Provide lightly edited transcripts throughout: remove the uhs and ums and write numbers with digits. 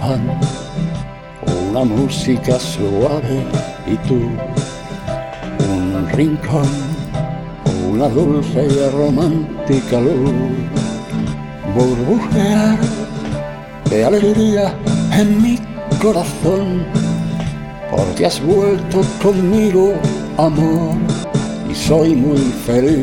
pan, una música suave y tú, un rincón, una dulce y romántica luz, burbujear de alegría en mi corazón, porque has vuelto conmigo, amor, y soy muy feliz.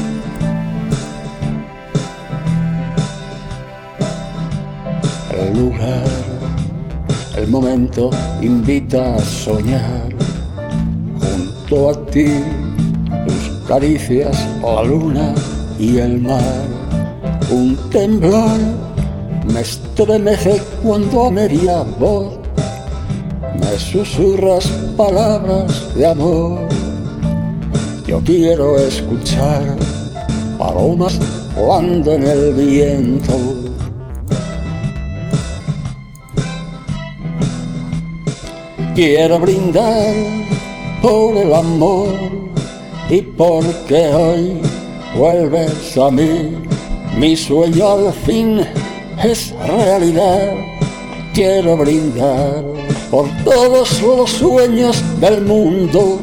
El lugar, el momento invita a soñar, junto a ti, tus caricias, la luna y el mar. Un temblor me estremece cuando a media voz me susurras palabras de amor. Yo quiero escuchar palomas volando en el viento. Quiero brindar por el amor y porque hoy vuelves a mí. Mi sueño al fin es realidad. Quiero brindar por todos los sueños del mundo.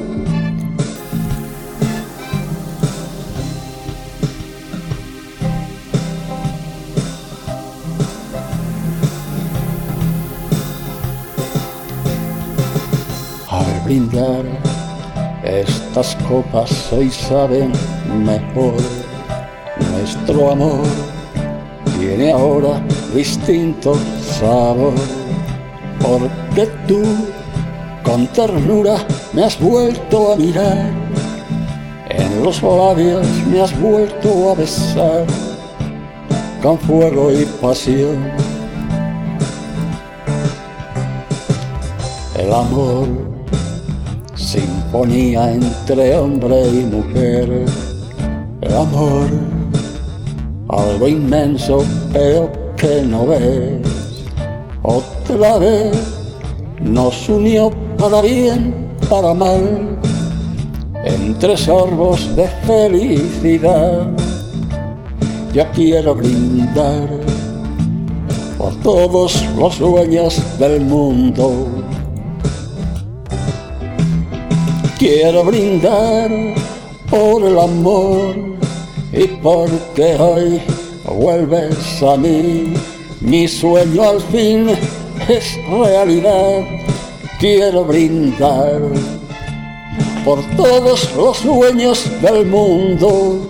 Al brindar estas copas hoy saben mejor. Nuestro amor tiene ahora distinto sabor, porque tú con ternura me has vuelto a mirar, en los labios me has vuelto a besar, con fuego y pasión. El amor, sinfonía entre hombre y mujer. El amor, algo inmenso pero que no ves. Otra vez nos unió para bien, para mal, entre sorbos de felicidad. Yo quiero brindar por todos los sueños del mundo. Quiero brindar por el amor y porque hoy vuelves a mí. Mi sueño al fin es realidad. Quiero brindar por todos los sueños del mundo.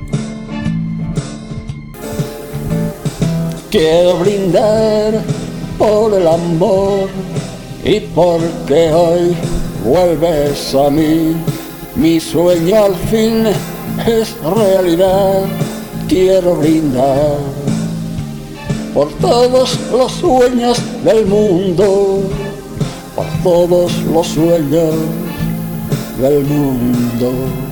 Quiero brindar por el amor y porque hoy vuelves a mí. Mi sueño al fin es realidad. Quiero brindar por todos los sueños del mundo, por todos los sueños del mundo.